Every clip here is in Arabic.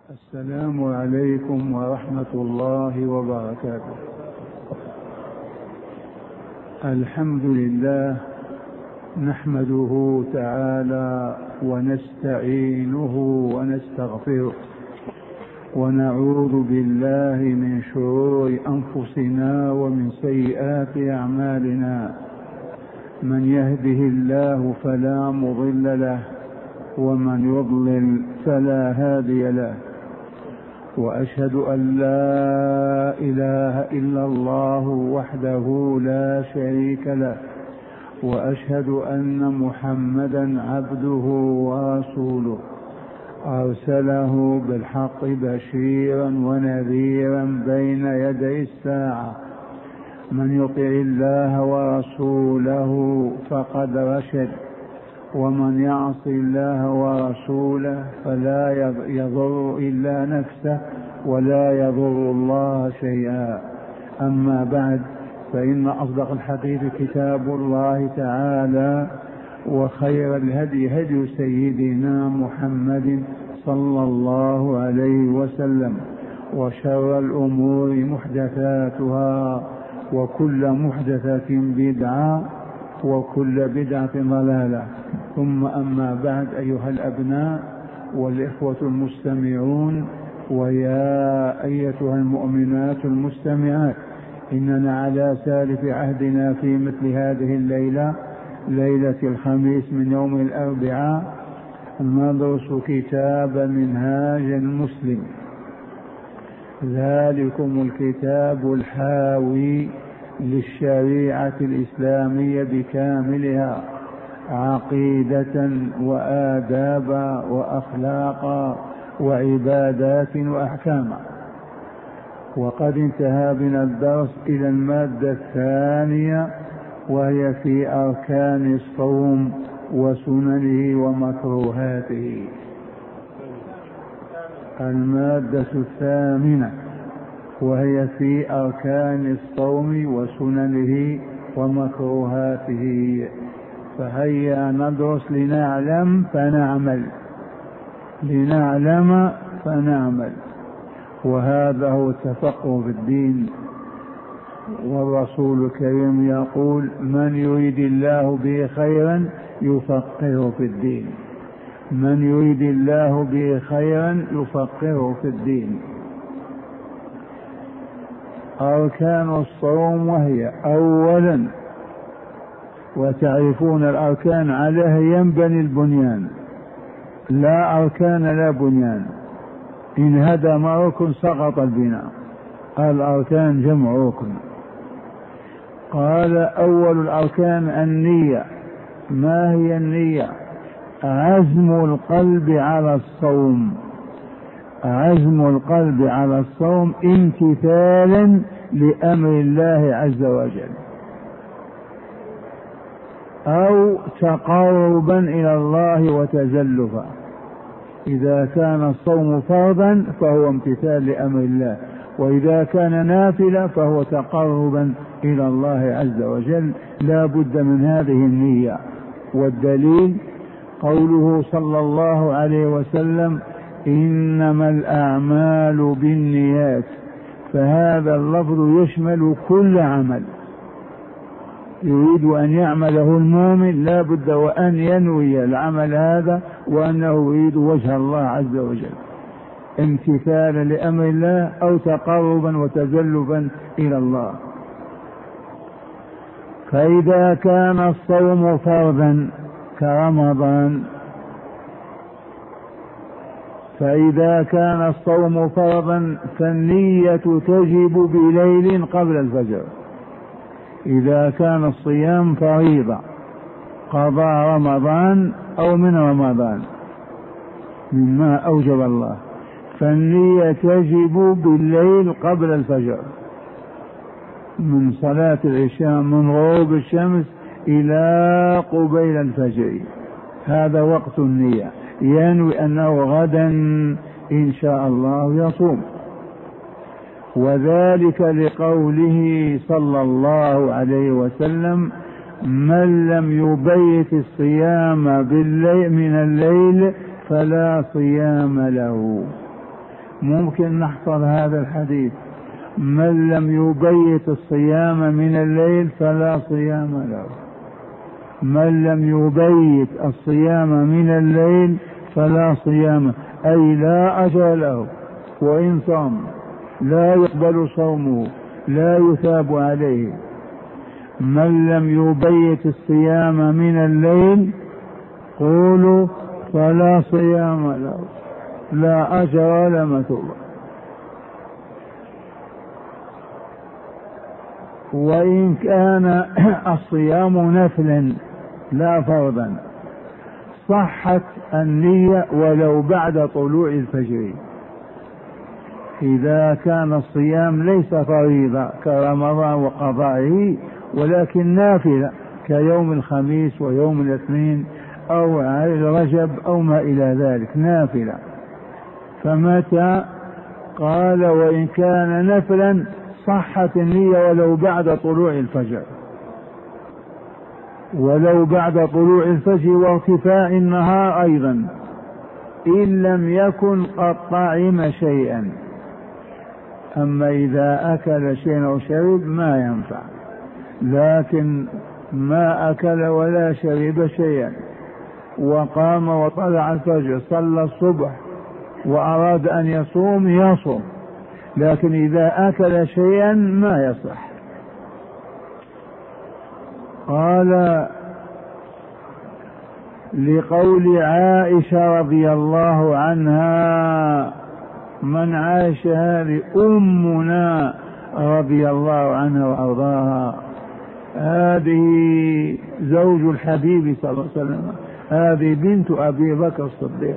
السلام عليكم ورحمة الله وبركاته. الحمد لله نحمده تعالى ونستعينه ونستغفره ونعوذ بالله من شرور أنفسنا ومن سيئات أعمالنا. من يهده الله فلا مضل له ومن يضلل فلا هادي له، وأشهد أن لا إله إلا الله وحده لا شريك له، وأشهد أن محمدا عبده ورسوله أرسله بالحق بشيرا ونذيرا بين يدي الساعة. من يطع الله ورسوله فقد رشد، ومن يعص الله ورسوله فلا يضر إلا نفسه ولا يضر الله شيئا. أما بعد، فإن أصدق الحديث كتاب الله تعالى، وخير الهدي هدي سيدنا محمد صلى الله عليه وسلم، وشر الأمور محدثاتها، وكل محدثة بدعة، وكل بدعة ضلالة. ثم أما بعد، أيها الأبناء والإخوة المستمعون، ويا أيتها المؤمنات المستمعات، إننا على سالف عهدنا في مثل هذه الليلة، ليلة الخميس من يوم الأربعاء، ندرس كتاب منهاج المسلم، ذلكم الكتاب الحاوي للشريعة الإسلامية بكاملها، عقيدة وآدابا وأخلاقا وعبادات وأحكاما. وقد انتهى بنا الدرس إلى المادة الثانية، وهي في أركان الصوم وسننه ومكروهاته. المادة الثامنة، وهي في أركان الصوم وسننه ومكروهاته. فهيا ندرس لنعلم فنعمل، لنعلم فنعمل، وهذا هو التفقه في الدين. والرسول الكريم يقول: من يريد الله به خيرا يفقهه في الدين، من يريد الله به خيرا يفقهه في الدين. أركان الصوم، وهي أولا، وتعرفون الأركان عليها ينبني البنيان، لا أركان لا بنيان، إن هدم ركن سقط البناء. الأركان جمع ركن. قال: أول الأركان النية. ما هي النية؟ عزم القلب على الصوم، عزم القلب على الصوم امتثالا لأمر الله عز وجل، أو تقربا إلى الله وتزلفا. إذا كان الصوم فرضا فهو امتثال لأمر الله، وإذا كان نافلة فهو تقربا إلى الله عز وجل. لا بد من هذه النية. والدليل قوله صلى الله عليه وسلم: إنما الأعمال بالنيات. فهذا اللفظ يشمل كل عمل يريد أن يعمله المؤمن، لا بد وأن ينوي العمل هذا وأنه يريد وجه الله عز وجل، امتثالا لأمر الله أو تقربا وتزلفا إلى الله. فإذا كان الصوم فرضا كرمضان، فإذا كان الصوم فرضا فالنية تجب بليل قبل الفجر. إذا كان الصيام فريضة، قضاء رمضان أو من رمضان مما أوجب الله، فالنية تجب بالليل قبل الفجر، من صلاة العشاء، من غروب الشمس إلى قبيل الفجر. هذا وقت النية، ينوي أنه غدا إن شاء الله يصوم. وذلك لقوله صلى الله عليه وسلم: من لم يبيت الصيام بالليل من الليل فلا صيام له. ممكن نحفظ هذا الحديث: من لم يبيت الصيام من الليل فلا صيام له. من لم يبيت الصيام من الليل فلا صيام، أي لا أجر له، وإن صام لا يقبل صومه، لا يثاب عليه. من لم يبيت الصيام من الليل قولوا فلا صيام له، لا أجر ولا مثوبة. وإن كان الصيام نفلا لا فرضا صحت النية ولو بعد طلوع الفجر. إذا كان الصيام ليس فريضة كرمضان وقضائه ولكن نافلة كيوم الخميس ويوم الاثنين أو رجب أو ما إلى ذلك نافلة، فمتى قال وإن كان نفلا صحت النية ولو بعد طلوع الفجر، ولو بعد طلوع الفجر وارتفاع النهار أيضا، إن لم يكن قد طعم شيئا. أما إذا أكل شيئا أو شرب ما ينفع، لكن ما أكل ولا شرب شيئا وقام وطلع الفجر صلى الصبح وأراد أن يصوم، لكن إذا أكل شيئا ما يصح. قال لقول عائشة رضي الله عنها، من عاش هذه أمنا رضي الله عنها وأرضاها، هذه زوج الحبيب صلى الله عليه وسلم، هذه بنت أبي بكر الصديق.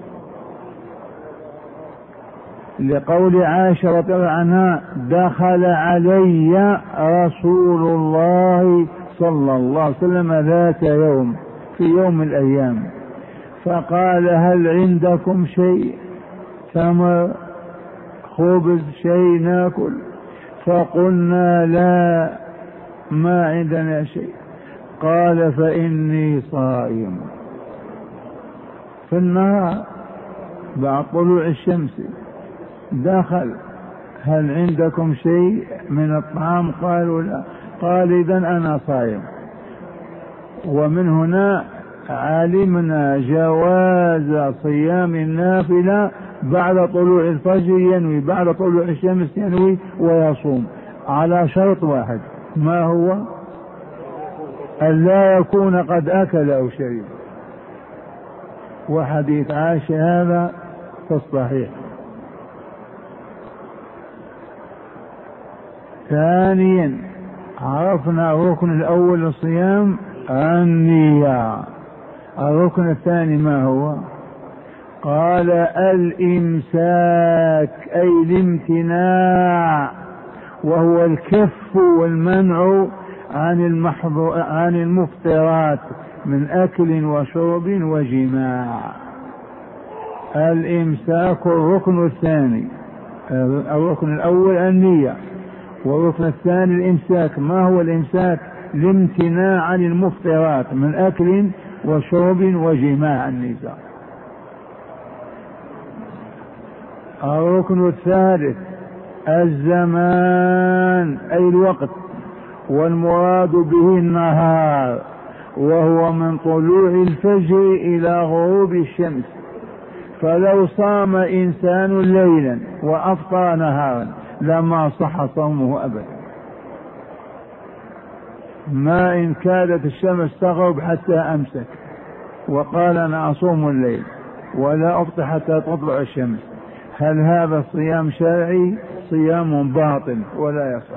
لقول عائشة رضي الله عنها دخل علي رسول الله صلى الله عليه وسلم ذات يوم في يوم من الأيام فقال هل عندكم شيء، تمر، خبز، شيء ناكل؟ فقلنا لا ما عندنا شيء. قال فإني صائم. في النهار بعد طلوع الشمس دخل هل عندكم شيء من الطعام؟ قالوا لا. قال إذن أنا صائم. ومن هنا علمنا جواز صيام النافلة بعد طلوع الفجر، ينوي بعد طلوع الشمس ينوي ويصوم على شرط واحد، ما هو؟ أن لا يكون قد أكل أو شرب. وحديث عائشة هذا في الصحيح. ثانيا عرفنا الركن الأول للصيام النية. الركن الثاني ما هو؟ قال الإمساك أي الامتناع، وهو الكف والمنع عن المفطرات من أكل وشرب وجماع. الإمساك الركن الثاني. الركن الأول النية، والركن الثاني الإمساك. ما هو الإمساك؟ الامتناع عن المفطرات من أكل وشرب وجماع النساء. الركن الثالث الزمان أي الوقت، والمراد به النهار، وهو من طلوع الفجر إلى غروب الشمس. فلو صام إنسان ليلا وأفطر نهارا لما صح صومه أبدا، ما إن كادت الشمس تغرب حتى أمسك وقال أنا أصوم الليل ولا أفطر حتى تطلع الشمس، هل هذا صيام شرعي؟ صيام باطل ولا يصح.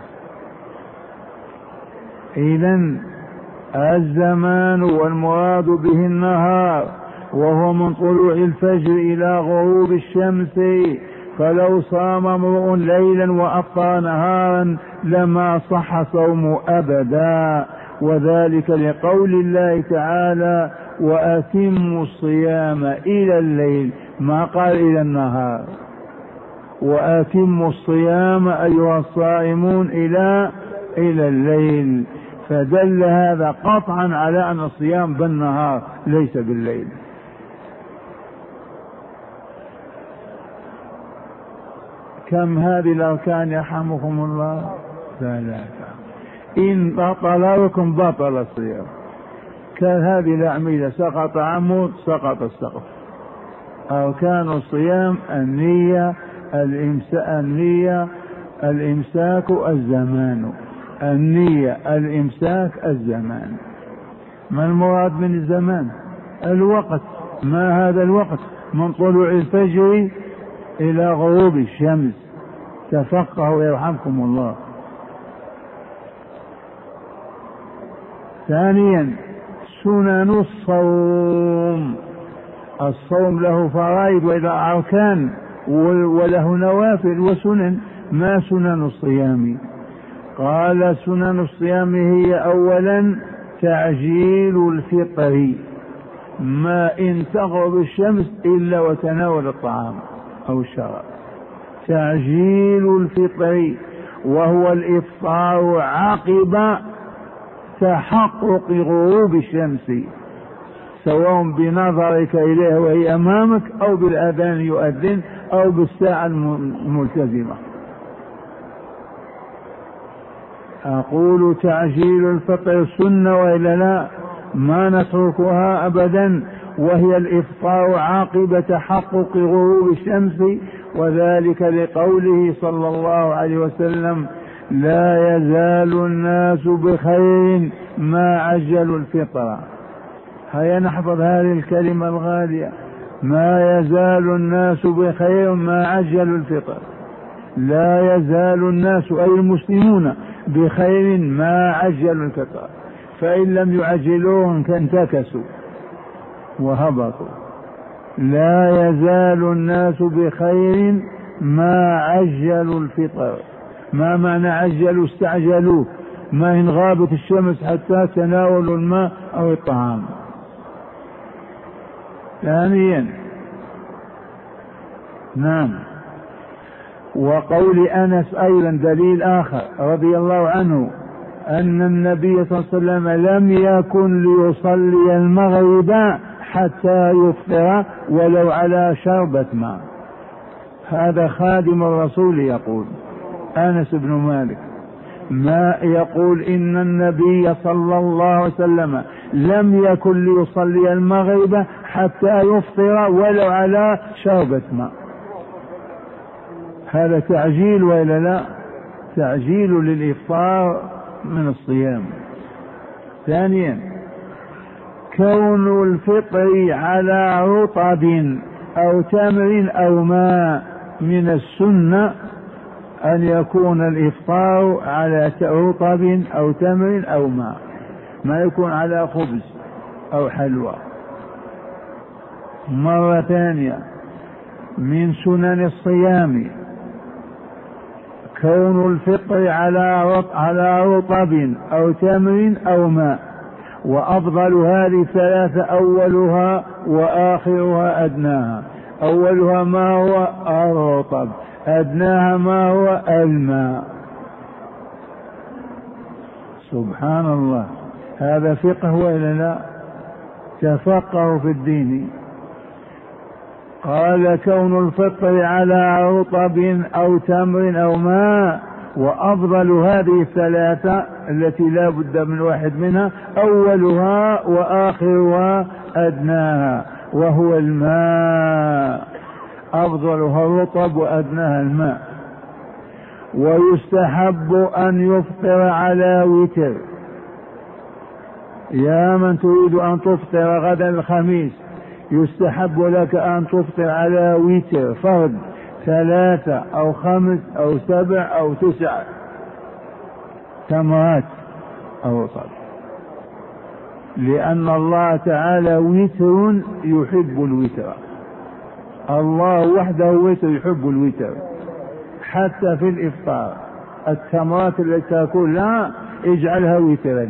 إذن الزمان والمراد به النهار، وهو من طلوع الفجر إلى غروب الشمس. فلو صام امرؤ ليلا وأفطر نهارا لما صح صومه أبدا، وذلك لقول الله تعالى وأتموا الصيام إلى الليل، ما قال إلى النهار. وأتموا الصيام أيها الصائمون إلى الليل، فدل هذا قطعا على أن الصيام بالنهار ليس بالليل. كم هذه الأركان يرحمكم الله؟ ثلاثة. إن بطل ركن بطل الصيام. كهذه الأعمدة سقط عمود سقط السقف. أركان الصيام النية، الإمساك، الزمان. النية، الإمساك، الزمان. ما المراد من الزمان؟ الوقت. ما هذا الوقت؟ من طلوع الفجر إلى غروب الشمس. تفقهوا يرحمكم الله. ثانيا سنن الصوم. الصوم له فرائض وله أركان وله نوافل وسنن. ما سنن الصيام؟ قال سنن الصيام هي أولا تعجيل الفطر، ما إن تغرب الشمس إلا وتناول الطعام أو الشراب. تعجيل الفطر وهو الإفطار عقب تحقق غروب الشمس، سواء بنظرك إليه وهي أمامك أو بالأذان يؤذن أو بالساعة الملتزمة. أقول تعجيل الفطر سنة وإلا لا؟ ما نتركها أبدا، وهي الإفطار عقب تحقق غروب الشمس، وذلك لقوله صلى الله عليه وسلم: لا يزال الناس بخير ما عجلوا الفطر. هيا نحفظ هذه الكلمة الغالية: ما يزال الناس بخير ما عجلوا الفطر. لا يزال الناس أي المسلمون بخير ما عجلوا الفطر، فإن لم يعجلوه انتكسوا وهبطوا. لا يزال الناس بخير ما عجلوا الفطر. ما معنى عجلوا؟ استعجلوه، ما إن غابت الشمس حتى تناولوا الماء أو الطعام. ثانيا نعم، وقول أنس أيضا دليل آخر رضي الله عنه أن النبي صلى الله عليه وسلم لم يكن ليصلي المغرب حتى يفطر ولو على شربة ماء. هذا خادم الرسول يقول، أنس بن مالك، ما يقول إن النبي صلى الله عليه وسلم لم يكن ليصلي المغرب حتى يفطر ولو على شربة ماء. هذا تعجيل ولا لا؟ تعجيل للإفطار من الصيام. ثانيا كون الفطر على رطب أو تمر أو ماء. من السنة أن يكون الإفطار على رطب أو تمر أو ماء، ما يكون على خبز أو حلوى. مرة ثانية من سنن الصيام كون الفطر على رطب أو تمر أو ماء، وأفضل هذه الثلاثة أولها وآخرها أدناها. أولها ما هو؟ الرطب. أدناها ما هو؟ الماء. سبحان الله، هذا فقه ولا لا؟ تفقهوا في الدين. قال كون الفطر على رطب أو تمر أو ماء، وأفضل هذه الثلاثة التي لا بد من واحد منها أولها وآخرها أدناها، وهو الماء. أفضلها الرطب وأدناها الماء. ويستحب أن يفطر على وتر. يا من تريد أن تفطر غدا الخميس، يستحب لك أن تفطر على وتر فرد 3 أو 5 أو 7 أو 9 تمرات أو رطب، لأن الله تعالى وتر يحب الوتر. الله وحده وتر يحب الوتر. حتى في الإفطار التمرات التي تأكل لا اجعلها وترا.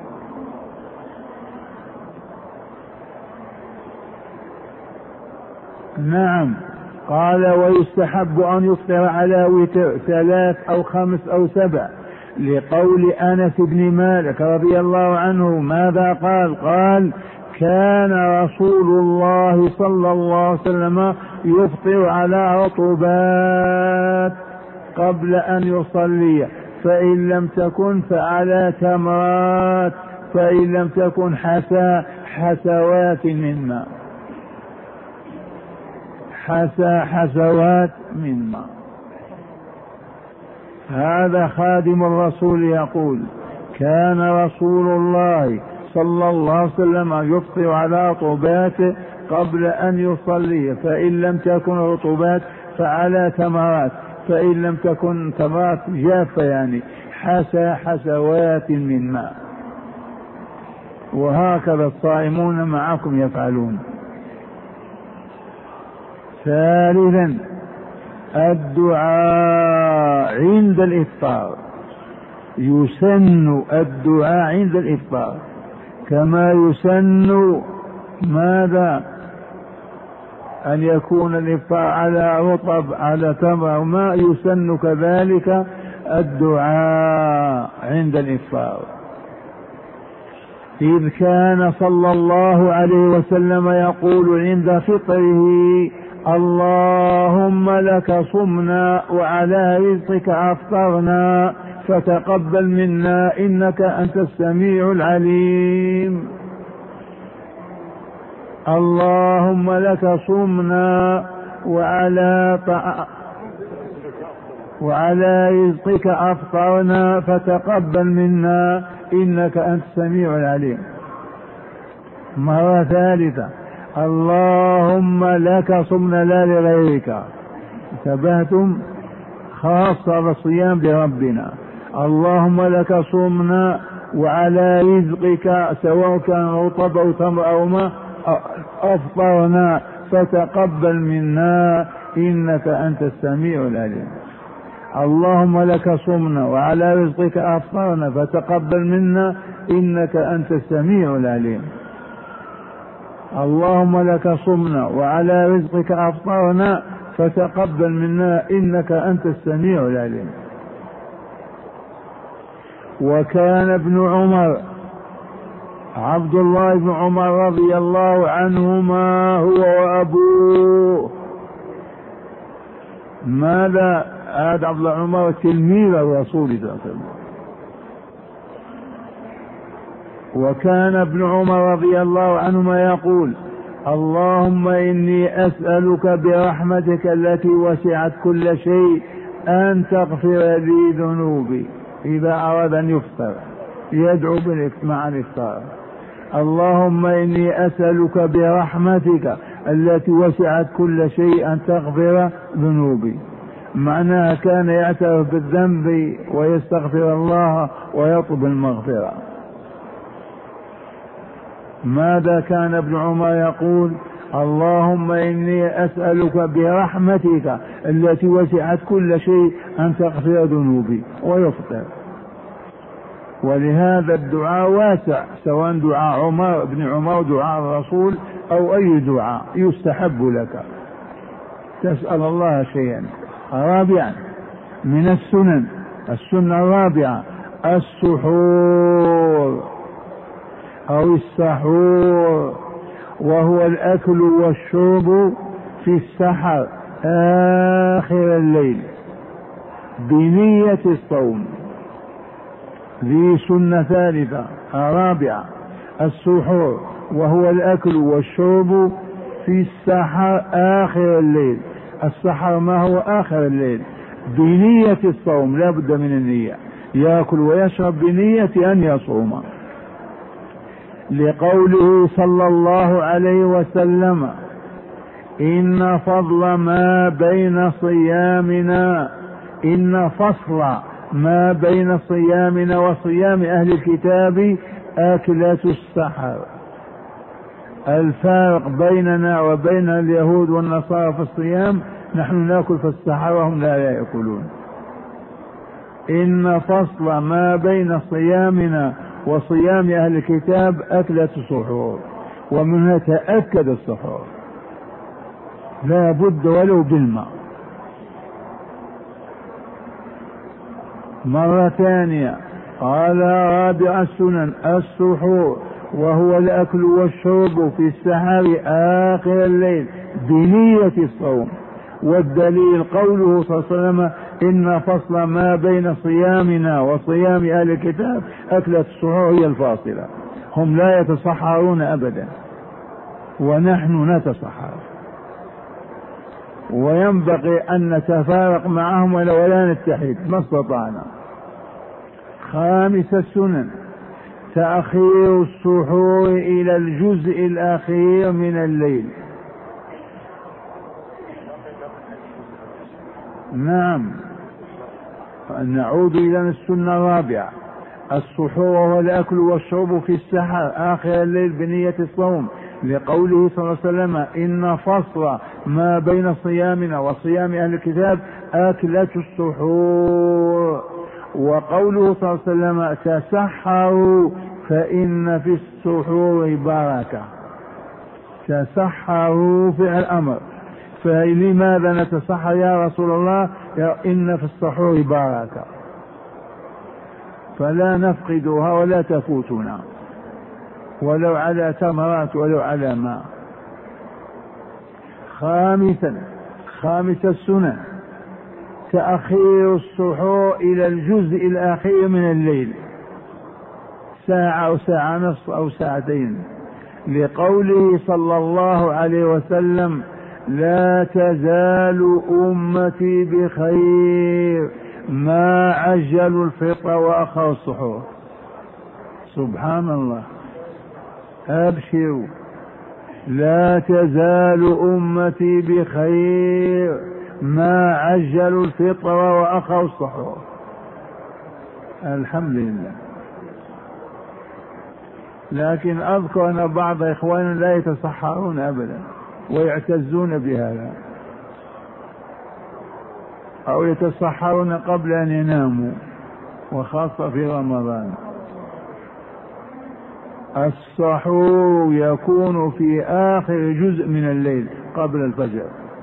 نعم. قال ويستحب أن يفطر على وتر 3 أو 5 أو 7 لقول أنس بن مالك رضي الله عنه. ماذا قال؟ قال كان رسول الله صلى الله عليه وسلم يفطر على رطبات قبل أن يصلي، فإن لم تكن فعلى تمرات، فإن لم تكن حسوات من ماء، حسوات من ماء. هذا خادم الرسول يقول: كان رسول الله صلى الله عليه وسلم يفطر على رطبات قبل أن يصلي، فإن لم تكن رطبات فعلى تمرات، فإن لم تكن تمرات جافة يعني حسوات من ماء. وهكذا الصائمون معكم يفعلون. ثالثا الدعاء عند الإفطار، يسن الدعاء عند الإفطار كما يسن ماذا؟ أن يكون الإفطار على رطب على تمر وماء، يسن كذلك الدعاء عند الإفطار. إذ كان صلى الله عليه وسلم يقول عند فطره: اللهم لك صمنا وعلى رزقك أفطرنا فتقبل منا إنك أنت السميع العليم. اللهم لك صمنا وعلى رزقك أفطرنا فتقبل منا إنك أنت السميع العليم. مرة ثالثة: اللهم لك صمنا لا لغيرك. انتبهتم؟ خاصة بالصيام بربنا. اللهم لك صمنا وعلى رزقك سواء كان رطب أو تمر أو ماء أفطرنا فتقبل منا إنك أنت السميع العليم. اللهم لك صمنا وعلى رزقك أفطرنا فتقبل منا إنك أنت السميع العليم. اللهم لك صمنا وعلى رزقك أفطرنا فتقبل منا إنك أنت السميع العليم. وكان ابن عمر عبد الله بن عمر رضي الله عنهما هو وأبوه، ماذا؟ هذا عبد الله بن عمر تلميذ الرسول صلى الله عليه وسلم. وكان ابن عمر رضي الله عنهما يقول: اللهم إني أسألك برحمتك التي وسعت كل شيء أن تغفر لي ذنوبي. إذا أراد أن يفطر يدعو مع الإفطار: اللهم إني أسألك برحمتك التي وسعت كل شيء أن تغفر ذنوبي. معناها كان يعترف بالذنب ويستغفر الله ويطلب المغفرة. ماذا كان ابن عمر يقول؟ اللهم إني أسألك برحمتك التي وسعت كل شيء أن تغفر ذنوبي، ويفطر. ولهذا الدعاء واسع، سواء دعاء عمر بن عمر دعاء الرسول أو أي دعاء يستحب لك تسأل الله شيئا. رابعا من السنة الرابعة السحور أو السحور، وهو الأكل والشرب في السحر آخر الليل بنية الصوم. ذي سنة ثالثة رابعة السحور، وهو الأكل والشرب في السحر آخر الليل. السحر ما هو آخر الليل بنية الصوم، لا بد من النية، يأكل ويشرب بنية أن يصوم. لقوله صلى الله عليه وسلم: إن فضل ما بين صيامنا، إن فصل ما بين صيامنا وصيام أهل الكتاب أكلة السحر. الفارق بيننا وبين اليهود والنصارى في الصيام، نحن نأكل في السحر وهم لا يأكلون. إن فصل ما بين صيامنا وصيام أهل الكتاب أكلة السحور، ومنها تأكد السحور لا بد ولو بالماء. مرة ثانية قال: رابع السنن السحور، وهو الأكل والشرب في السحر آخر الليل بنية الصوم. والدليل قوله صلى الله عليه وسلم إن فصل ما بين صيامنا وصيام أهل الكتاب أكلة السحور هي الفاصلة. هم لا يتصحرون أبدا ونحن نتصحر، وينبغي أن نتفارق معهم ولا نتحد ما استطعنا. خامس السنن تأخير السحور إلى الجزء الأخير من الليل. نعم، نعود إلى السنة الرابعة. السحور هو الأكل والشرب في السحر آخر الليل بنية الصوم، لقوله صلى الله عليه وسلم إن فصل ما بين صيامنا وصيام أهل الكتاب أكلة السحور. وقوله صلى الله عليه وسلم تسحروا فإن في السحور بركة. تسحروا فعل أمر، فلماذا نتسحر يا رسول الله؟ إن في السحور بركة، فلا نفقدها ولا تفوتنا ولو على تمرات ولو على ماء. خامس السنة تأخير السحور إلى الجزء الأخير من الليل، ساعة أو ساعة نصف أو ساعتين، لقوله صلى الله عليه وسلم لا تزال أمتي بخير ما عجلوا الفطر وأخروا السحور. سبحان الله، أبشروا لا تزال أمتي بخير ما عجلوا الفطر وأخروا السحور. الحمد لله. لكن أذكر أن بعض إخواننا لا يتسحرون أبدا ويعتزون بهذا، أو يتسحرون قبل أن يناموا، وخاصة في رمضان. السحور يكون في آخر جزء من الليل قبل الفجر.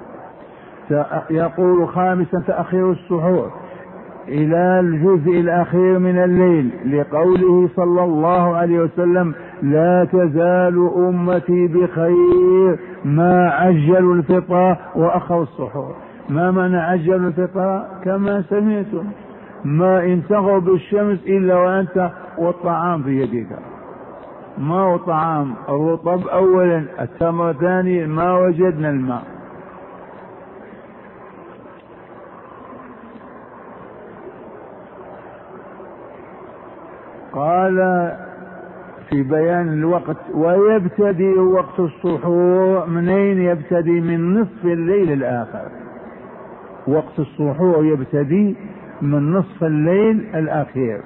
يقول خامسا تأخير السحور إلى الجزء الأخير من الليل، لقوله صلى الله عليه وسلم لا تزال أمتي بخير ما عجلوا الفطر وأخروا السحور. ما معنى عجلوا الفطر؟ كما سمعتم ما إن تغرب الشمس إلا وأنت والطعام في يدك. ما هو طعام؟ الرطب أولا، التمر ثانيا، ما وجدنا الماء. قال في بيان الوقت ويبتدي وقت السحور منين؟ يبتدي من نصف الليل الآخر. وقت السحور يبتدي من نصف الليل الأخير.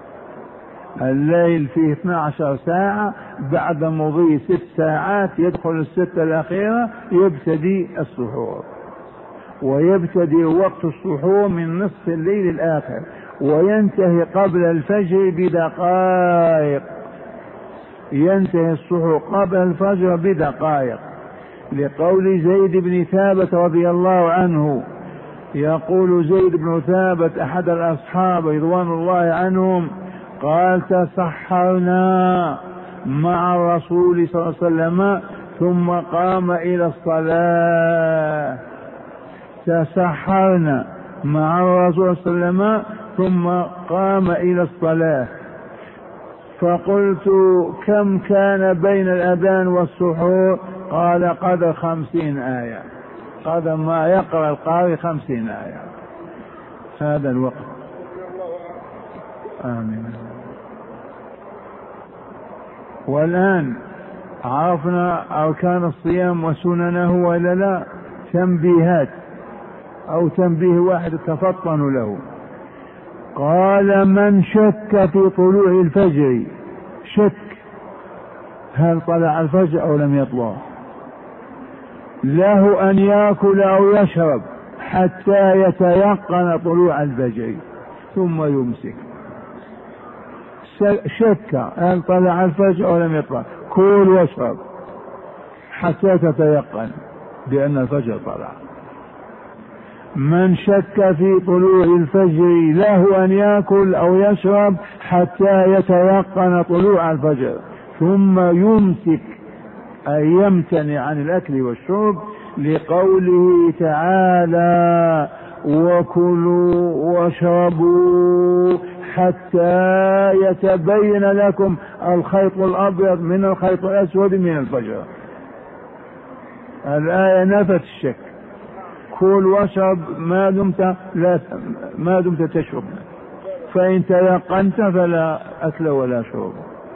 الليل فيه 12 ساعة، بعد مضي 6 ساعات يدخل الستة الأخيرة يبتدي السحور. ويبتدي وقت السحور من نصف الليل الآخر وينتهي قبل الفجر بدقائق. ينتهي السحور قبل الفجر بدقائق، لقول زيد بن ثابت رضي الله عنه. يقول زيد بن ثابت أحد الأصحاب رضوان الله عنهم قال تسحرنا مع الرسول صلى الله عليه وسلم ثم قام إلى الصلاة. تسحرنا مع الرسول صلى الله عليه وسلم ثم قام إلى الصلاة. فقلت كم كان بين الأذان والسحور؟ قال قدر 50 آية، قدر ما يقرأ القارئ 50 آية. هذا الوقت. آمين. والآن عرفنا أركان الصيام وسننه ولا لا؟ تنبيهات أو تنبيه واحد تفطنوا له. قال من شك في طلوع الفجر، شك هل طلع الفجر أو لم يطلع، له أن يأكل أو يشرب حتى يتيقن طلوع الفجر ثم يمسك. شك هل طلع الفجر أو لم يطلع، كل واشرب حتى تتيقن بأن الفجر طلع. من شك في طلوع الفجر له أن يأكل أو يشرب حتى يتيقن طلوع الفجر ثم يمسك أي يمتنع عن الأكل والشرب لقوله تعالى وكلوا واشربوا حتى يتبين لكم الخيط الأبيض من الخيط الأسود من الفجر. الآية نفت الشك، كل واشرب ما دمت تشرب، فإن تيقنت فلا أكل ولا شرب.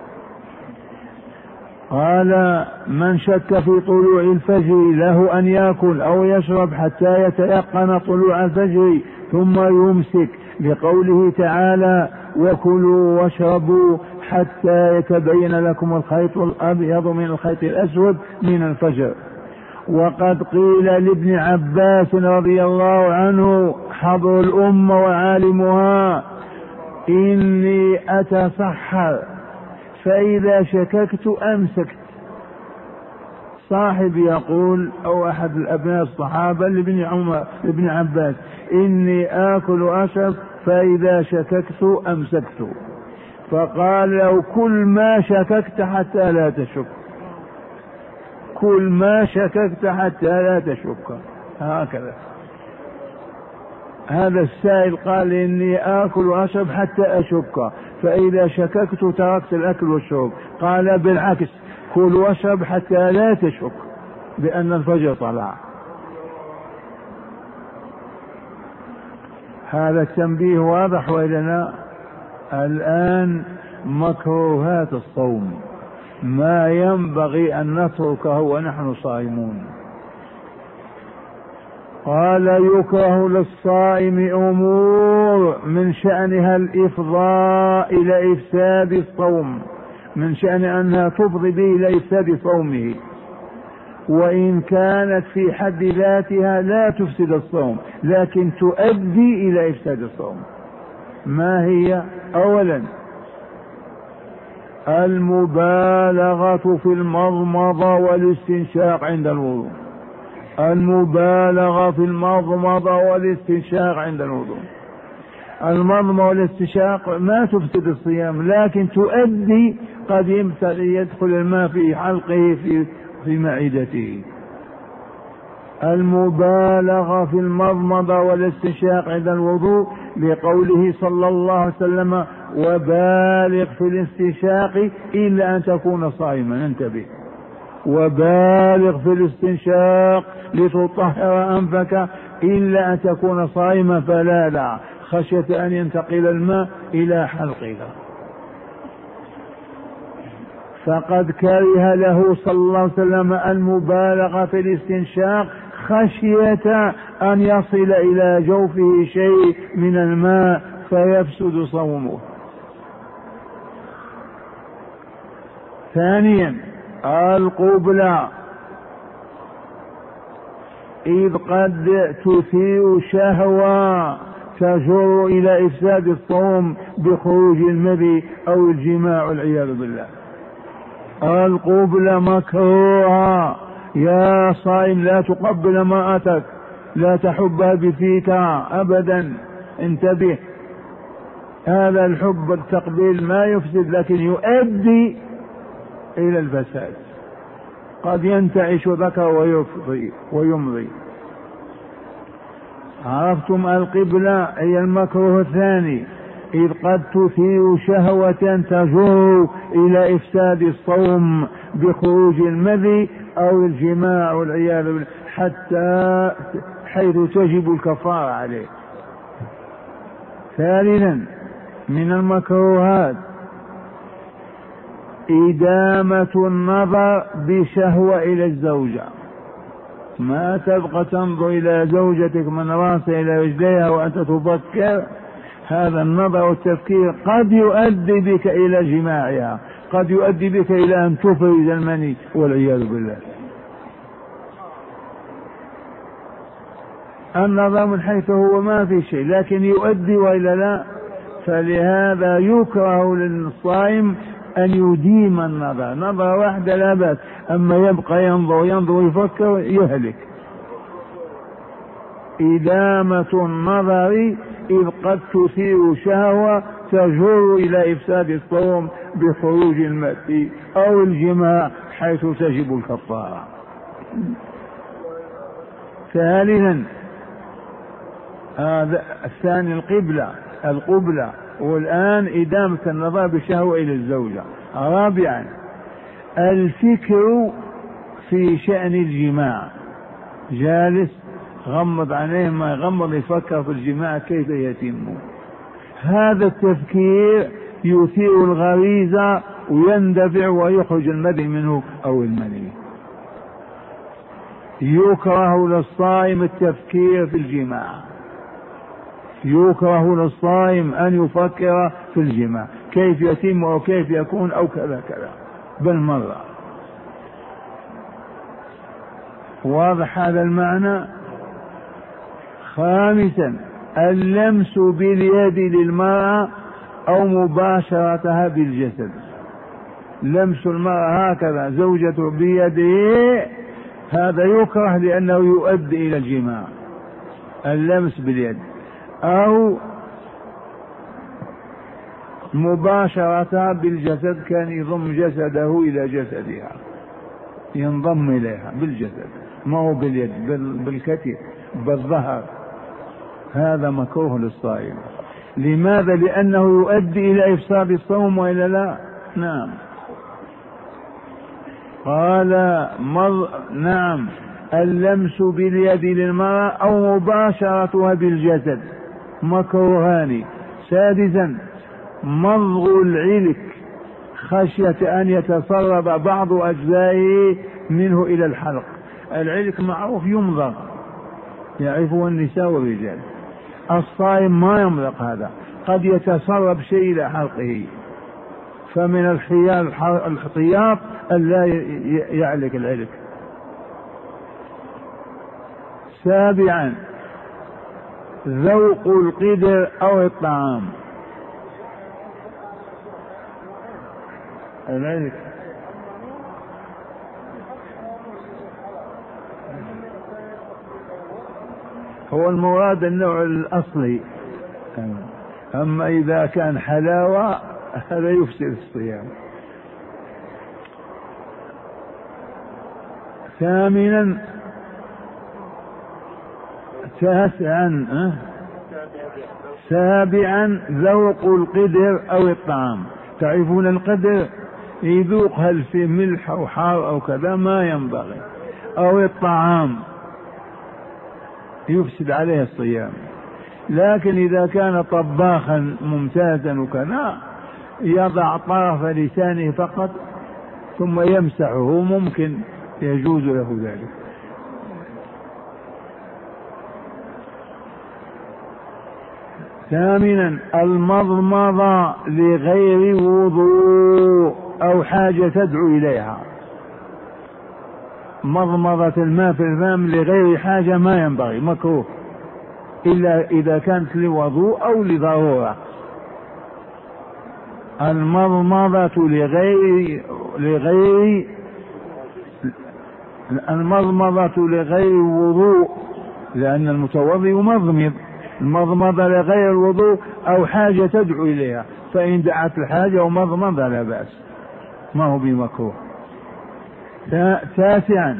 قال من شك في طلوع الفجر له أن يأكل أو يشرب حتى يتيقن طلوع الفجر ثم يمسك لقوله تعالى وكلوا واشربوا حتى يتبين لكم الخيط الأبيض من الخيط الأسود من الفجر. وقد قيل لابن عباس رضي الله عنه حبر الأمة وعالمها إني أتصحر فإذا شككت أمسكت. صاحب يقول أو أحد الأبناء الصحابة لابن عباس إني آكل وأشرب فإذا شككت أمسكت، فقال له كل ما شككت حتى لا تشك، كل ما شككت حتى لا تشك. هكذا هذا السائل قال إني آكل وأشرب حتى أشك، فإذا شككت تركت الأكل والشرب. قال بالعكس كل واشرب حتى لا تشك بأن الفجر طلع. هذا التنبيه واضح. وإلنا الآن مكروهات الصوم، ما ينبغي أن نتركه ونحن صائمون. قال يكره للصائم أمور من شأنها الإفضاء إلى إفساد الصوم، من شأن أنها تفضي به إلى إفساد صومه، وإن كانت في حد ذاتها لا تفسد الصوم لكن تؤدي إلى إفساد الصوم. ما هي؟ أولا المبالغة في المضمضة والاستنشاق عند الوضوء، المبالغة في المضمضة والاستنشاق عند الوضوء. المضمضة والاستنشاق ما تفسد الصيام لكن تؤدي، قد يدخل الماء في حلقه في معدته. المبالغة في المضمضة والاستنشاق عند الوضوء لقوله صلى الله عليه وسلم وبالغ في الاستنشاق إلا أن تكون صائما. انتبه، وبالغ في الاستنشاق لتطهر أنفك إلا أن تكون صائما، فلا لا خشية أن ينتقل الماء إلى حلقك. فقد كره له صلى الله عليه وسلم المبالغة في الاستنشاق خشية أن يصل إلى جوفه شيء من الماء فيفسد صومه. ثانيا القبلة، إذ قد تثير شهوة تجر إلى إفساد الصوم بخروج المذي أو الجماع والعياذ بالله. القبلة مكروهة، يا صائم لا تقبل امرأتك، لا تحبها بفيك أبدا، انتبه. هذا الحب التقبيل ما يفسد لكن يؤدي إلى الفساد، قد ينتعش ذكر ويمضي. عرفتم؟ القبلة هي المكروه الثاني، إذ قد تثير شهوة تجر إلى إفساد الصوم بخروج المذي أو الجماع والعياذ بالله، حتى حيث تجب الكفارة عليه. ثالثا من المكروهات إدامة النظر بشهوة إلى الزوجة، ما تبقى تنظر إلى زوجتك من راسها إلى رجليها وأنت تفكر. هذا النظر والتفكير قد يؤدي بك إلى جماعها، قد يؤدي بك إلى أن تفرز المني والعياذ بالله. النظر من حيث هو ما في شيء لكن يؤدي وإلا لا. فلهذا يكره للصائم أن يديم النظر، نظر واحدة لا بأس، أما يبقى ينظر يفكر يهلك. إدامة النظر إذ قد تثير شهوة تجر إلى إفساد الصوم بخروج المذي أو الجماع حيث تجب الكفارة. ثالثا هذا الثاني القبلة، والآن إدامة النظر بالشهوة إلى الزوجة. رابعا الفكر في شأن الجماع، جالس غمض عليه ما يغمض يفكر في الجماع كيف يتم. هذا التفكير يثير الغريزة ويندفع ويخرج المذي منه أو المني. يكره للصائم التفكير في الجماع، يكره للصائم أن يفكر في الجماع كيف يتم أو كيف يكون أو كذا كذا بالمرة. واضح هذا المعنى؟ خامسا اللمس باليد للمرأة أو مباشرتها بالجسد. لمس المرأة هكذا زوجته بيده هذا يكره لأنه يؤدي إلى الجماع، اللمس باليد، أو مباشرتها بالجسد، كان يضم جسده إلى جسدها، ينضم إليها بالجسد ما هو باليد، بالكتف بالظهر. هذا مكروه للصائم. لماذا؟ لأنه يؤدي إلى إفساد الصوم وإلا لا؟ نعم. قال نعم اللمس باليد للمرأة أو مباشرتها بالجسد مكروهان. سادسا مضغ العلك خشية أن يتسرب بعض أجزائه منه إلى الحلق. العلك معروف يمضغ، يعرفه النساء والرجال. الصائم ما يمضغ هذا، قد يتسرب شيء إلى حلقه، فمن الاحتياط أن لا يعلق العلك. سابعا ذوق القدر أو الطعام. العلك هو المراد النوع الأصلي، أما إذا كان حلاوة هذا يفسد الصيام. ثامنا سابعا ذوق القدر أو الطعام. تعرفون القدر يذوق هل في ملح أو حار أو كذا ما ينبغي، أو الطعام يفسد عليه الصيام. لكن إذا كان طباخا ممتازا وكذا يضع طرف لسانه فقط ثم يمسحه، ممكن يجوز له ذلك. ثامنا المضمضة لغير وضوء أو حاجة تدعو إليها. مضمضة الماء في الفم لغير حاجة ما ينبغي، مكروه إلا إذا كانت لوضوء أو لضرورة. المضمضة لغير وضوء، لأن المتوضئ يمضمض. المضمضة لغير الوضوء أو حاجة تدعو إليها، فإن دعت الحاجة ومضمض لا بأس، ما هو بمكروه. تاسعا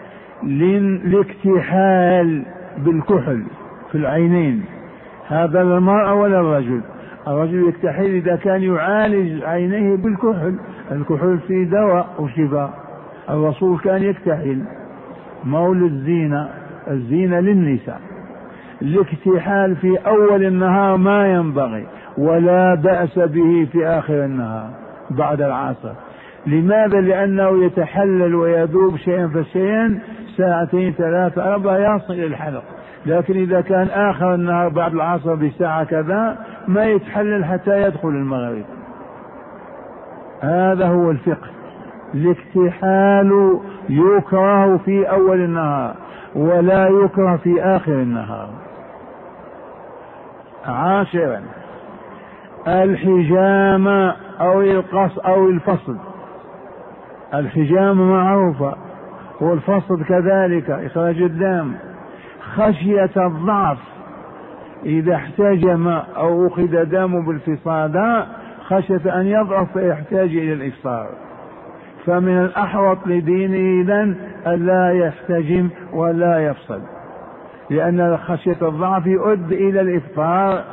الاكتحال بالكحل في العينين. هذا للمرأة ولا الرجل؟ الرجل يكتحل إذا كان يعالج عينيه بالكحل. الكحل فيه دواء وشفاء. الرسول كان يكتحل، ما هو للزينة، الزينة للنساء. الاكتحال في أول النهار ما ينبغي، ولا بأس به في آخر النهار بعد العصر. لماذا؟ لأنه يتحلل ويذوب شيئا فشيئا، ساعتين ثلاثة أربعة يصل إلى الحلق. لكن إذا كان آخر النهار بعد العصر بساعة كذا ما يتحلل حتى يدخل المغرب. هذا هو الفقه. الاكتحال يكره في أول النهار ولا يكره في آخر النهار. عاشرا الحجامة أو القص أو الفصل. الحجامة معروفة والفصل كذلك إخراج الدم. خشية الضعف إذا احتجم أو أخذ دم بالفصادة خشية أن يضعف فيحتاج إلى الإفطار، فمن الأحوط لدينه إذن ألا يحتجم ولا يفصل، لأن خشية الضعف يؤدي إلى الإفطار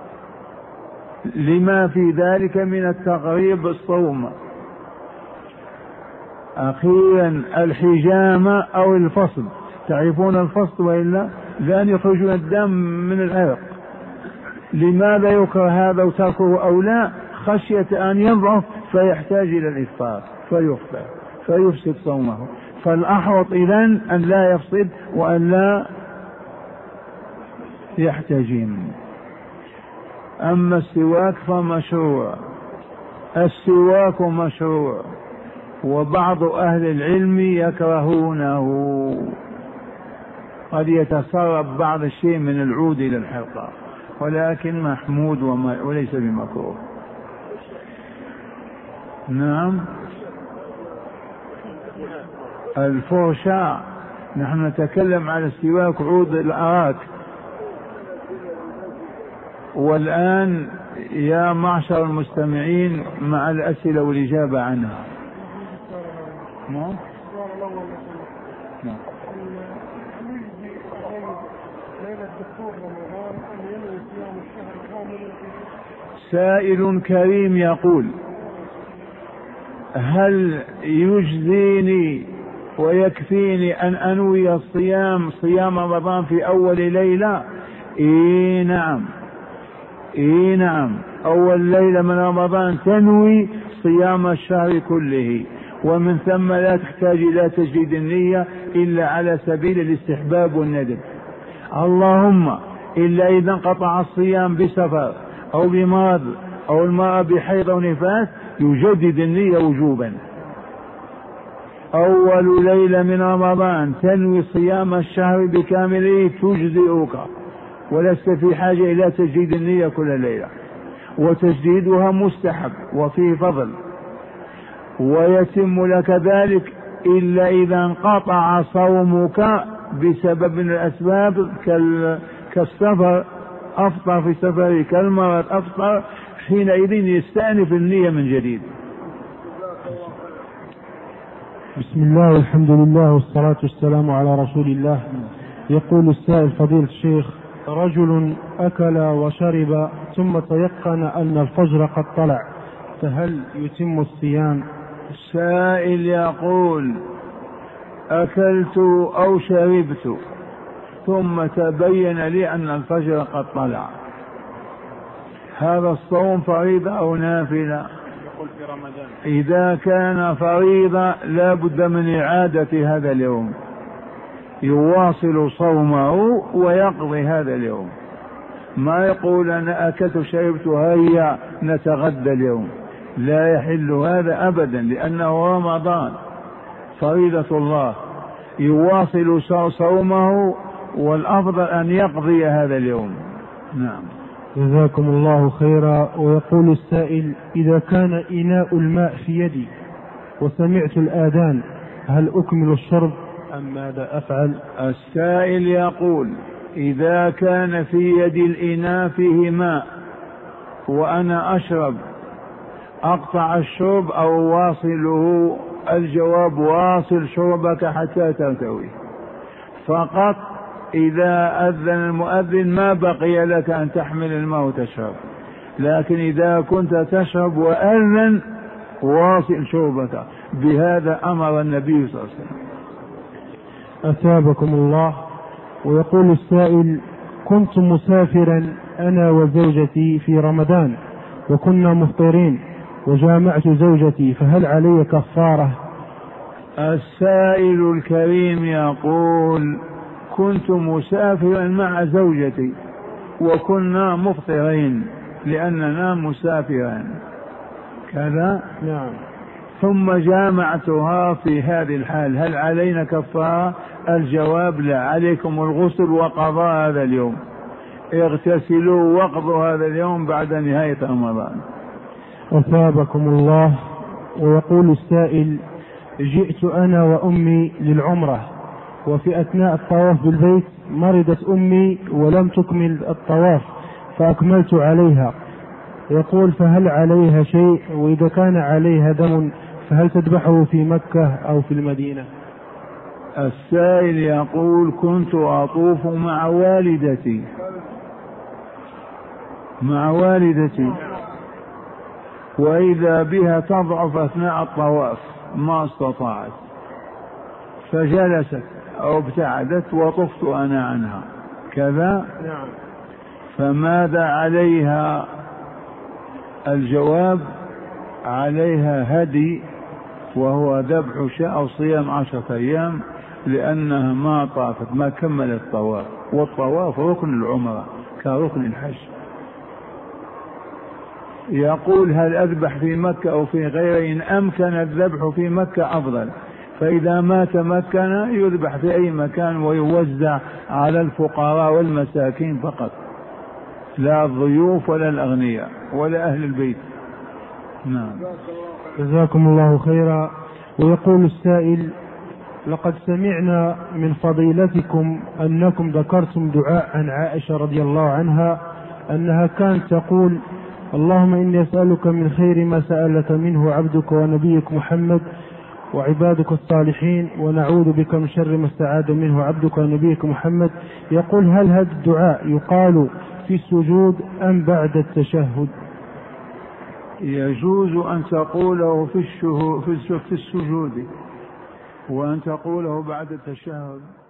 لما في ذلك من التقريب الصوم. أخيرا الحجامة أو الفصل، تعرفون الفصل وإلا؟ لأن يخرجون الدم من العرق. لماذا يكره هذا وتركه أو لا؟ خشية أن يضعف فيحتاج إلى الإفطار فيفطر فيفسد صومه. فالأحوط إذن أن لا يفسد وأن لا يحتجم. أما السواك فمشروع، السواك مشروع، وبعض أهل العلم يكرهونه، قد يتسرب بعض الشيء من العود إلى الحلقة، ولكن محمود وليس بمكروه. نعم. الفرشاة، نحن نتكلم على السواك عود الأراك. والآن يا معشر المستمعين مع الأسئلة والإجابة عنها. سائل كريم يقول: هل يجزيني ويكفيني أن أنوي صيام رمضان في أول ليلة؟ نعم، أول ليلة من رمضان تنوي صيام الشهر كله، ومن ثم لا تحتاج إلى تجديد النية إلا على سبيل الاستحباب والندب، اللهم إلا إذا انقطع الصيام بسفر أو بمرض أو المرأة بحيض أو نفاس يجدد النية وجوبا. أول ليلة من رمضان تنوي صيام الشهر بكامله تجزئك، ولست في حاجة إلى تجديد النية كل ليلة، وتجديدها مستحب وفيه فضل، ويتم لك ذلك إلا إذا انقطع صومك بسبب من الأسباب كالسفر أفطر في سفره، كالمرض أفطر، حينئذ يستأنف النية من جديد. بسم الله والحمد لله والصلاة والسلام على رسول الله. يقول السائل: فضيلة الشيخ، رجل أكل وشرب ثم تيقن أن الفجر قد طلع، فهل يتم الصيام؟ السائل يقول: أكلت أو شربت ثم تبين لي أن الفجر قد طلع، هذا الصوم فريضة أو نافلة؟ إذا كان فريضة لا بد من إعادة هذا اليوم، يواصل صومه ويقضي هذا اليوم، ما يقول أنا أكلت وشربت هيا نتغدى اليوم، لا يحل هذا أبدا، لأنه رمضان فريضة الله، يواصل صومه، والأفضل أن يقضي هذا اليوم. نعم. جزاكم الله خيرا. ويقول السائل: إذا كان إناء الماء في يدي وسمعت الآذان هل أكمل الشرب أم ماذا أفعل؟ السائل يقول: إذا كان في يد الإناء فيه ماء وأنا أشرب أقطع الشرب أو واصله؟ الجواب: واصل شربك حتى ترتوي، فقط إذا أذن المؤذن ما بقي لك أن تحمل الماء وتشرب، لكن إذا كنت تشرب وأذن واصل شربك، بهذا أمر النبي صلى الله عليه وسلم. أثابكم الله. ويقول السائل: كنت مسافرا أنا وزوجتي في رمضان وكنا مفطرين وجامعت زوجتي، فهل علي كفارة؟ السائل الكريم يقول: كنت مسافرا مع زوجتي وكنا مفطرين لأننا مسافران كذا، نعم، ثم جامعتها في هذه الحال، هل علينا كفارة؟ الجواب: لا، عليكم الغسل وقضاء هذا اليوم، اغتسلوا واقضوا هذا اليوم بعد نهاية رمضان. أثابكم الله. ويقول السائل: جئت أنا وأمي للعمرة وفي أثناء الطواف بالبيت مرضت أمي ولم تكمل الطواف فأكملت عليها. يقول فهل عليها شيء؟ وإذا كان عليها دم فهل تذبحه في مكة أو في المدينة؟ السائل يقول كنت أطوف مع والدتي وإذا بها تضعف أثناء الطواف ما استطاعت فجلست أو ابتعدت وطفت أنا عنها كذا. نعم. فماذا عليها؟ الجواب عليها هدي وهو ذبح شاة أو صيام 10 أيام لأنها ما طافت ما كملت الطواف، والطواف ركن العمرة كركن الحج. يقول هل أذبح في مكة أو في غيره؟ إن أمكن الذبح في مكة أفضل، فإذا ما تمكن يذبح في أي مكان ويوزع على الفقراء والمساكين فقط، لا الضيوف ولا الأغنياء ولا أهل البيت. نعم. جزاكم الله خيرا. ويقول السائل لقد سمعنا من فضيلتكم أنكم ذكرتم دعاء عن عائشة رضي الله عنها أنها كانت تقول اللهم إني أسألك من خير ما سألك منه عبدك ونبيك محمد وعبادك الصالحين ونعوذ بك من شر ما استعاذ منه عبدك ونبيك محمد. يقول هل هذا الدعاء يقال في السجود أم بعد التشهد؟ يجوز أن تقوله في السجود وأن تقوله بعد التشهد.